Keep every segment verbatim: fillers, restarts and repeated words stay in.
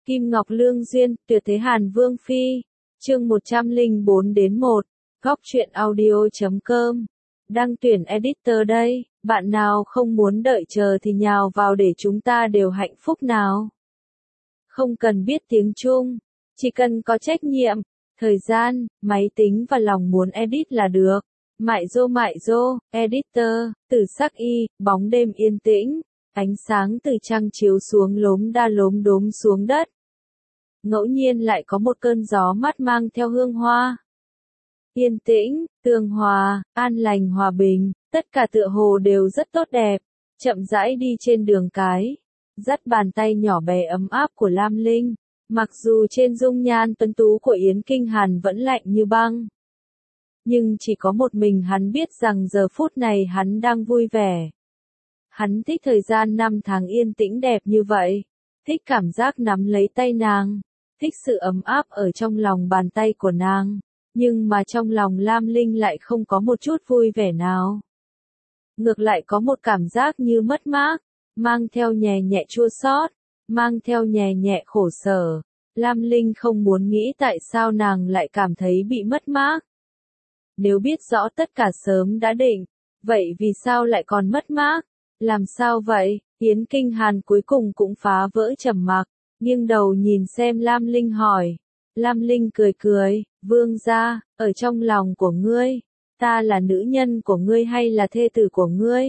Kim Ngọc Lương Duyên, Tuyệt Thế Hàn Vương Phi, chương một trăm lẻ bốn đến một, góc truyện audio chấm com. Đăng tuyển editor đây, bạn nào không muốn đợi chờ thì nhào vào để chúng ta đều hạnh phúc nào. Không cần biết tiếng Trung, chỉ cần có trách nhiệm, thời gian, máy tính và lòng muốn edit là được. Mại dô mại dô, editor, từ sắc y, bóng đêm yên tĩnh, ánh sáng từ trăng chiếu xuống lốm đa lốm đốm xuống đất. Ngẫu nhiên lại có một cơn gió mát mang theo hương hoa. Yên tĩnh, tường hòa, an lành hòa bình, tất cả tựa hồ đều rất tốt đẹp. Chậm rãi đi trên đường cái, dắt bàn tay nhỏ bé ấm áp của Lam Linh, mặc dù trên dung nhan tuấn tú của Yến Kinh Hàn vẫn lạnh như băng. Nhưng chỉ có một mình hắn biết rằng giờ phút này hắn đang vui vẻ. Hắn thích thời gian năm tháng yên tĩnh đẹp như vậy, thích cảm giác nắm lấy tay nàng, thích sự ấm áp ở trong lòng bàn tay của nàng, nhưng mà trong lòng Lam Linh lại không có một chút vui vẻ nào. Ngược lại có một cảm giác như mất mát, mang theo nhẹ nhẹ chua xót, mang theo nhẹ nhẹ khổ sở. Lam Linh không muốn nghĩ tại sao nàng lại cảm thấy bị mất mát. Nếu biết rõ tất cả sớm đã định, vậy vì sao lại còn mất mát? Làm sao vậy? Yến Kinh Hàn cuối cùng cũng phá vỡ trầm mặc, nghiêng đầu nhìn xem Lam Linh hỏi. Lam Linh cười cười, vương gia, ở trong lòng của ngươi, ta là nữ nhân của ngươi hay là thê tử của ngươi?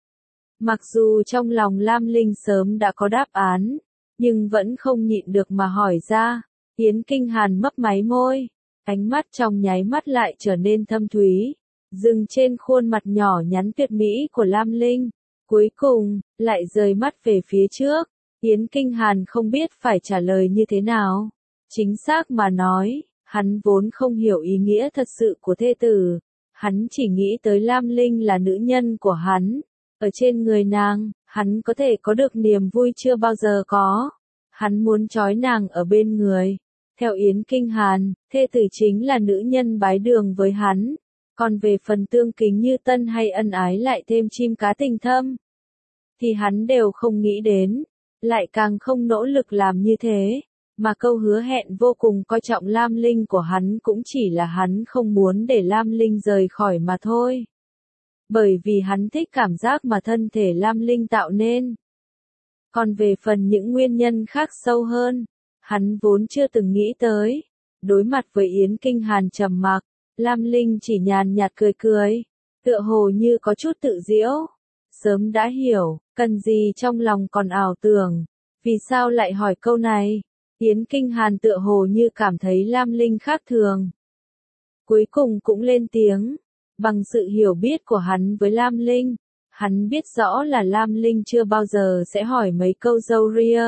Mặc dù trong lòng Lam Linh sớm đã có đáp án, nhưng vẫn không nhịn được mà hỏi ra. Yến Kinh Hàn mấp máy môi, ánh mắt trong nháy mắt lại trở nên thâm thúy, dừng trên khuôn mặt nhỏ nhắn tuyệt mỹ của Lam Linh. Cuối cùng, lại rời mắt về phía trước. Yến Kinh Hàn không biết phải trả lời như thế nào. Chính xác mà nói, hắn vốn không hiểu ý nghĩa thật sự của thê tử. Hắn chỉ nghĩ tới Lam Linh là nữ nhân của hắn. Ở trên người nàng, hắn có thể có được niềm vui chưa bao giờ có. Hắn muốn trói nàng ở bên người. Theo Yến Kinh Hàn, thê tử chính là nữ nhân bái đường với hắn. Còn về phần tương kính như tân hay ân ái lại thêm chim cá tình thâm, thì hắn đều không nghĩ đến, lại càng không nỗ lực làm như thế, mà câu hứa hẹn vô cùng coi trọng Lam Linh của hắn cũng chỉ là hắn không muốn để Lam Linh rời khỏi mà thôi. Bởi vì hắn thích cảm giác mà thân thể Lam Linh tạo nên. Còn về phần những nguyên nhân khác sâu hơn, hắn vốn chưa từng nghĩ tới. Đối mặt với Yến Kinh Hàn trầm mặc, Lam Linh chỉ nhàn nhạt cười cười, tựa hồ như có chút tự giễu. Sớm đã hiểu, cần gì trong lòng còn ảo tưởng, vì sao lại hỏi câu này? Yến Kinh Hàn tựa hồ như cảm thấy Lam Linh khác thường. Cuối cùng cũng lên tiếng, bằng sự hiểu biết của hắn với Lam Linh, hắn biết rõ là Lam Linh chưa bao giờ sẽ hỏi mấy câu râu ria.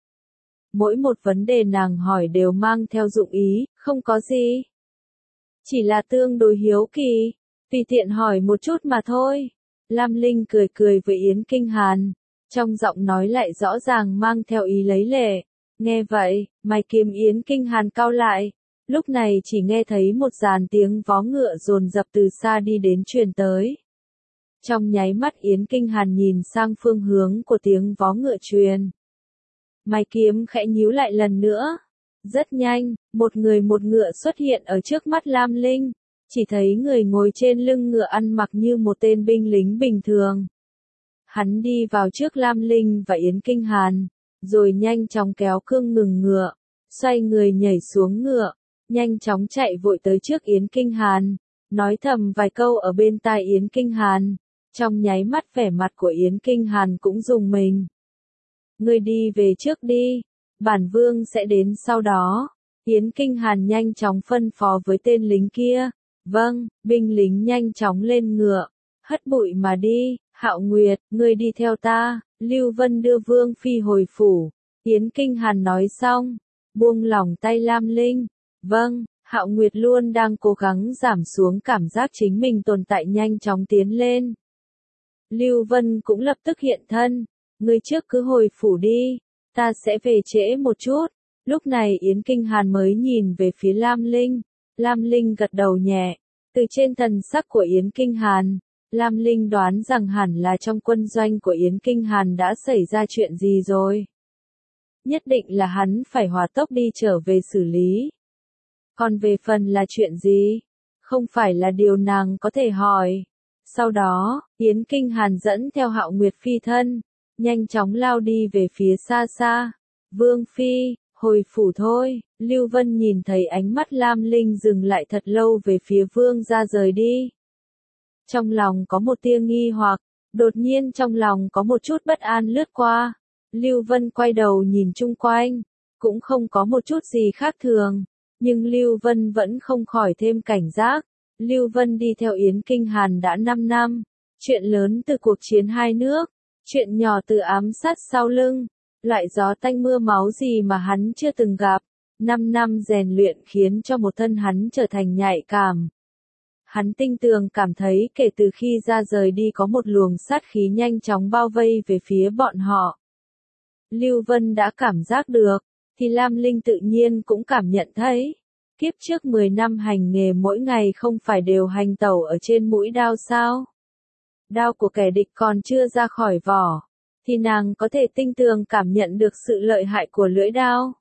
Mỗi một vấn đề nàng hỏi đều mang theo dụng ý, không có gì. Chỉ là tương đối hiếu kỳ, tùy tiện hỏi một chút mà thôi. Lam Linh cười cười với Yến Kinh Hàn, trong giọng nói lại rõ ràng mang theo ý lấy lệ. Nghe vậy, mày kiếm Yến Kinh Hàn cau lại, lúc này chỉ nghe thấy một dàn tiếng vó ngựa dồn dập từ xa đi đến truyền tới. Trong nháy mắt Yến Kinh Hàn nhìn sang phương hướng của tiếng vó ngựa truyền. Mày kiếm khẽ nhíu lại lần nữa. Rất nhanh, một người một ngựa xuất hiện ở trước mắt Lam Linh. Chỉ thấy người ngồi trên lưng ngựa ăn mặc như một tên binh lính bình thường. Hắn đi vào trước Lam Linh và Yến Kinh Hàn, rồi nhanh chóng kéo cương ngừng ngựa, xoay người nhảy xuống ngựa, nhanh chóng chạy vội tới trước Yến Kinh Hàn, nói thầm vài câu ở bên tai Yến Kinh Hàn. Trong nháy mắt vẻ mặt của Yến Kinh Hàn cũng rùng mình. Ngươi đi về trước đi, bản vương sẽ đến sau đó. Yến Kinh Hàn nhanh chóng phân phó với tên lính kia. Vâng, binh lính nhanh chóng lên ngựa, hất bụi mà đi. Hạo Nguyệt, ngươi đi theo ta. Lưu Vân đưa Vương Phi hồi phủ. Yến Kinh Hàn nói xong, buông lỏng tay Lam Linh. Vâng, Hạo Nguyệt luôn đang cố gắng giảm xuống cảm giác chính mình tồn tại nhanh chóng tiến lên. Lưu Vân cũng lập tức hiện thân. Ngươi trước cứ hồi phủ đi, ta sẽ về trễ một chút. Lúc này Yến Kinh Hàn mới nhìn về phía Lam Linh. Lam Linh gật đầu nhẹ, từ trên thần sắc của Yến Kinh Hàn, Lam Linh đoán rằng hẳn là trong quân doanh của Yến Kinh Hàn đã xảy ra chuyện gì rồi. nhất định là hắn phải hỏa tốc đi trở về xử lý. Còn về phần là chuyện gì? Không phải là điều nàng có thể hỏi. Sau đó, Yến Kinh Hàn dẫn theo Hạo Nguyệt phi thân, nhanh chóng lao đi về phía xa xa. Vương Phi, hồi phủ thôi. Lưu Vân nhìn thấy ánh mắt Lam Linh dừng lại thật lâu về phía vương gia rời đi. Trong lòng có một tia nghi hoặc, đột nhiên trong lòng có một chút bất an lướt qua. Lưu Vân quay đầu nhìn chung quanh, cũng không có một chút gì khác thường, nhưng Lưu Vân vẫn không khỏi thêm cảnh giác. Lưu Vân đi theo Yến Kinh Hàn đã năm năm, chuyện lớn từ cuộc chiến hai nước, chuyện nhỏ từ ám sát sau lưng, loại gió tanh mưa máu gì mà hắn chưa từng gặp. Năm năm rèn luyện khiến cho một thân hắn trở thành nhạy cảm. Hắn tinh tường cảm thấy kể từ khi ra rời đi có một luồng sát khí nhanh chóng bao vây về phía bọn họ. Lưu Vân đã cảm giác được, thì Lam Linh tự nhiên cũng cảm nhận thấy. Kiếp trước mười năm hành nghề mỗi ngày không phải đều hành tẩu ở trên mũi đao sao? Đao của kẻ địch còn chưa ra khỏi vỏ, thì nàng có thể tinh tường cảm nhận được sự lợi hại của lưỡi đao.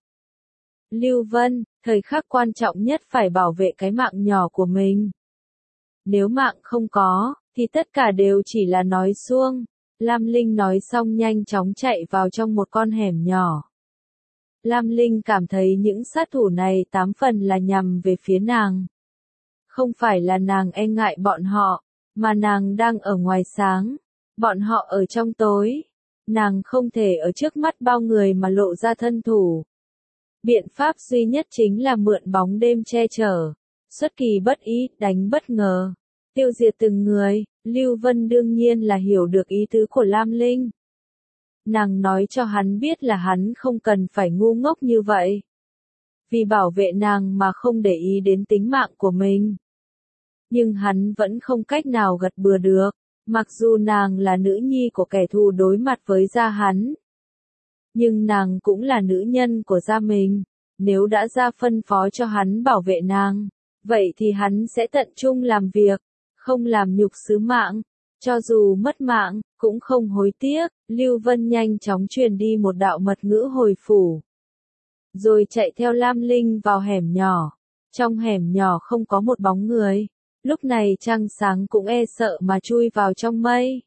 Lưu Vân, thời khắc quan trọng nhất phải bảo vệ cái mạng nhỏ của mình. Nếu mạng không có, thì tất cả đều chỉ là nói suông. Lam Linh nói xong nhanh chóng chạy vào trong một con hẻm nhỏ. Lam Linh cảm thấy những sát thủ này tám phần là nhằm về phía nàng. Không phải là nàng e ngại bọn họ, mà nàng đang ở ngoài sáng, bọn họ ở trong tối. Nàng không thể ở trước mắt bao người mà lộ ra thân thủ. Biện pháp duy nhất chính là mượn bóng đêm che chở, xuất kỳ bất ý, đánh bất ngờ, tiêu diệt từng người. Lưu Vân đương nhiên là hiểu được ý tứ của Lam Linh. Nàng nói cho hắn biết là hắn không cần phải ngu ngốc như vậy. Vì bảo vệ nàng mà không để ý đến tính mạng của mình. Nhưng hắn vẫn không cách nào gật bừa được, mặc dù nàng là nữ nhi của kẻ thù đối mặt với gia hắn. Nhưng nàng cũng là nữ nhân của gia mình, nếu đã ra phân phó cho hắn bảo vệ nàng, vậy thì hắn sẽ tận trung làm việc, không làm nhục sứ mạng, cho dù mất mạng, cũng không hối tiếc. Lưu Vân nhanh chóng truyền đi một đạo mật ngữ hồi phủ, rồi chạy theo Lam Linh vào hẻm nhỏ. Trong hẻm nhỏ không có một bóng người, lúc này trăng sáng cũng e sợ mà chui vào trong mây,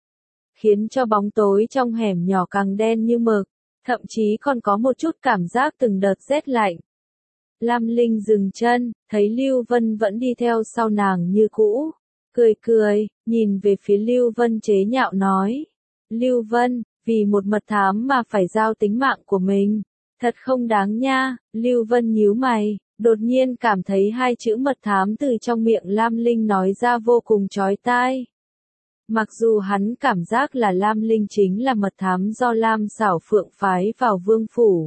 khiến cho bóng tối trong hẻm nhỏ càng đen như mực, thậm chí còn có một chút cảm giác từng đợt rét lạnh. Lam Linh dừng chân, thấy Lưu Vân vẫn đi theo sau nàng như cũ, cười cười, nhìn về phía Lưu Vân chế nhạo nói. Lưu Vân, vì một mật thám mà phải giao tính mạng của mình, thật không đáng nha. Lưu Vân nhíu mày, đột nhiên cảm thấy hai chữ mật thám từ trong miệng Lam Linh nói ra vô cùng chói tai. Mặc dù hắn cảm giác là Lam Linh chính là mật thám do Lam Xảo Phượng phái vào vương phủ.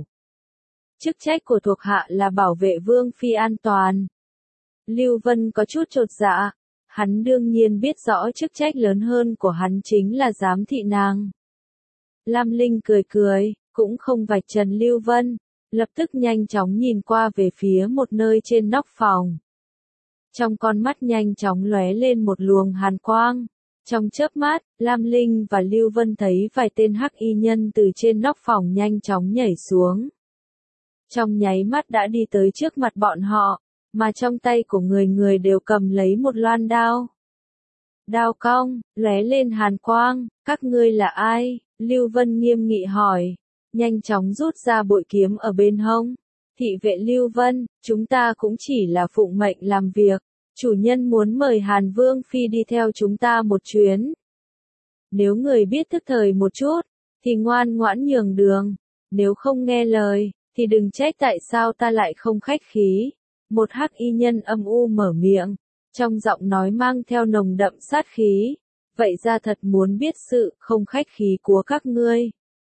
Chức trách của thuộc hạ là bảo vệ vương phi an toàn. Lưu Vân có chút chột dạ, hắn đương nhiên biết rõ chức trách lớn hơn của hắn chính là giám thị nàng. Lam Linh cười cười, cũng không vạch trần Lưu Vân, lập tức nhanh chóng nhìn qua về phía một nơi trên nóc phòng. Trong con mắt nhanh chóng lóe lên một luồng hàn quang. Trong chớp mắt, Lam Linh và Lưu Vân thấy vài tên hắc y nhân từ trên nóc phòng nhanh chóng nhảy xuống. Trong nháy mắt đã đi tới trước mặt bọn họ, mà trong tay của người người đều cầm lấy một loan đao. Đao cong, lóe lên hàn quang, các ngươi là ai? Lưu Vân nghiêm nghị hỏi, nhanh chóng rút ra bội kiếm ở bên hông. Thị vệ Lưu Vân, chúng ta cũng chỉ là phụng mệnh làm việc. Chủ nhân muốn mời Hàn Vương Phi đi theo chúng ta một chuyến. Nếu người biết thức thời một chút, thì ngoan ngoãn nhường đường. Nếu không nghe lời, thì đừng trách tại sao ta lại không khách khí. Một hắc y nhân âm u mở miệng, trong giọng nói mang theo nồng đậm sát khí. Vậy ra thật muốn biết sự không khách khí của các ngươi.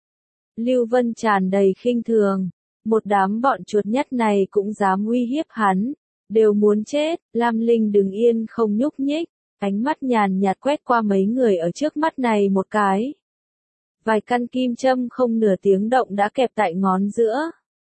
Lưu Vân tràn đầy khinh thường. Một đám bọn chuột nhắt này cũng dám uy hiếp hắn. Đều muốn chết. Lam Linh đứng yên không nhúc nhích, ánh mắt nhàn nhạt quét qua mấy người ở trước mắt này một cái. Vài căn kim châm không nửa tiếng động đã kẹp tại ngón giữa.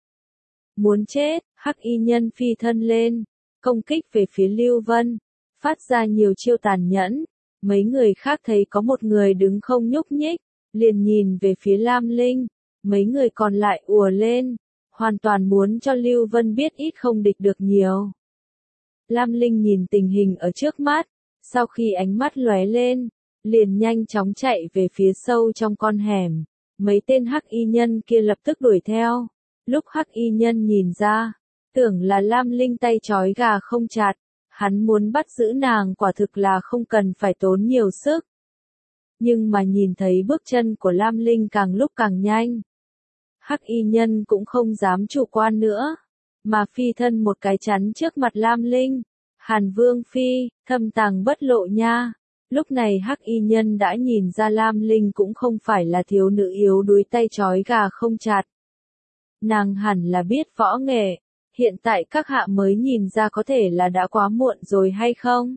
Muốn chết, hắc y nhân phi thân lên, công kích về phía Lưu Vân, phát ra nhiều chiêu tàn nhẫn. Mấy người khác thấy có một người đứng không nhúc nhích, liền nhìn về phía Lam Linh, mấy người còn lại ùa lên, hoàn toàn muốn cho Lưu Vân biết ít không địch được nhiều. Lam Linh nhìn tình hình ở trước mắt, sau khi ánh mắt lóe lên, liền nhanh chóng chạy về phía sâu trong con hẻm. Mấy tên hắc y nhân kia lập tức đuổi theo. Lúc hắc y nhân nhìn ra, tưởng là Lam Linh tay trói gà không chặt, hắn muốn bắt giữ nàng quả thực là không cần phải tốn nhiều sức. Nhưng mà nhìn thấy bước chân của Lam Linh càng lúc càng nhanh, hắc y nhân cũng không dám chủ quan nữa, mà phi thân một cái chắn trước mặt Lam Linh. Hàn Vương Phi, thâm tàng bất lộ nha. Lúc này hắc y nhân đã nhìn ra Lam Linh cũng không phải là thiếu nữ yếu đuối tay trói gà không chặt. Nàng hẳn là biết võ nghệ, hiện tại các hạ mới nhìn ra có thể là đã quá muộn rồi hay không?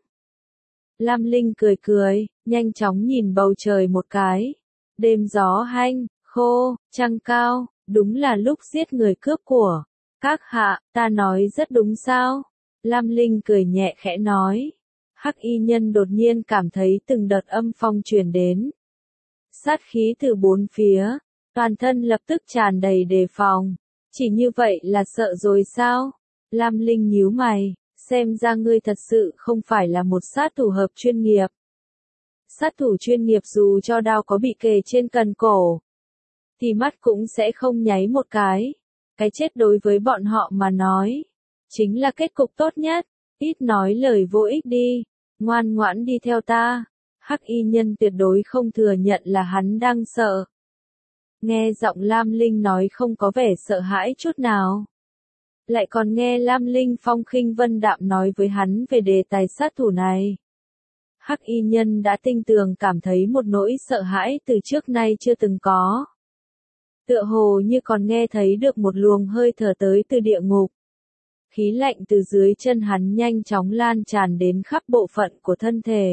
Lam Linh cười cười, nhanh chóng nhìn bầu trời một cái. Đêm gió hanh, khô, trăng cao, đúng là lúc giết người cướp của. Các hạ, ta nói rất đúng sao? Lam Linh cười nhẹ khẽ nói. Hắc y nhân đột nhiên cảm thấy từng đợt âm phong truyền đến. Sát khí từ bốn phía, toàn thân lập tức tràn đầy đề phòng. Chỉ như vậy là sợ rồi sao? Lam Linh nhíu mày, xem ra ngươi thật sự không phải là một sát thủ hợp chuyên nghiệp. Sát thủ chuyên nghiệp dù cho đao có bị kề trên cần cổ, thì mắt cũng sẽ không nháy một cái. Cái chết đối với bọn họ mà nói, chính là kết cục tốt nhất. Ít nói lời vô ích đi, ngoan ngoãn đi theo ta. Hắc y nhân tuyệt đối không thừa nhận là hắn đang sợ. Nghe giọng Lam Linh nói không có vẻ sợ hãi chút nào. Lại còn nghe Lam Linh phong khinh vân đạm nói với hắn về đề tài sát thủ này. Hắc y nhân đã tinh tường cảm thấy một nỗi sợ hãi từ trước nay chưa từng có. Tựa hồ như còn nghe thấy được một luồng hơi thở tới từ địa ngục. Khí lạnh từ dưới chân hắn nhanh chóng lan tràn đến khắp bộ phận của thân thể.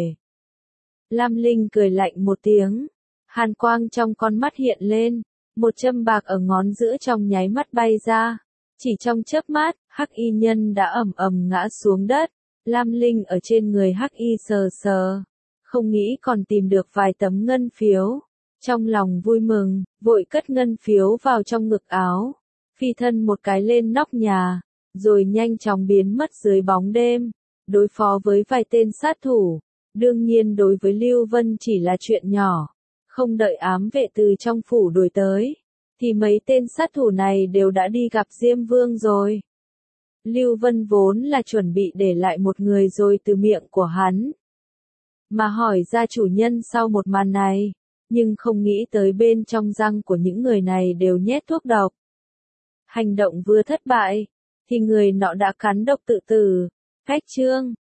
Lam Linh cười lạnh một tiếng. Hàn quang trong con mắt hiện lên. Một châm bạc ở ngón giữa trong nháy mắt bay ra. Chỉ trong chớp mắt, hắc y nhân đã ầm ầm ngã xuống đất. Lam Linh ở trên người hắc y sờ sờ. Không nghĩ còn tìm được vài tấm ngân phiếu. Trong lòng vui mừng, vội cất ngân phiếu vào trong ngực áo. Phi thân một cái lên nóc nhà. Rồi nhanh chóng biến mất dưới bóng đêm. Đối phó với vài tên sát thủ. Đương nhiên đối với Lưu Vân chỉ là chuyện nhỏ. Không đợi ám vệ từ trong phủ đuổi tới, thì mấy tên sát thủ này đều đã đi gặp Diêm Vương rồi. Lưu Vân vốn là chuẩn bị để lại một người rồi từ miệng của hắn. Mà hỏi ra chủ nhân sau một màn này, nhưng không nghĩ tới bên trong răng của những người này đều nhét thuốc độc. Hành động vừa thất bại, thì người nọ đã cắn độc tự tử. Cách chương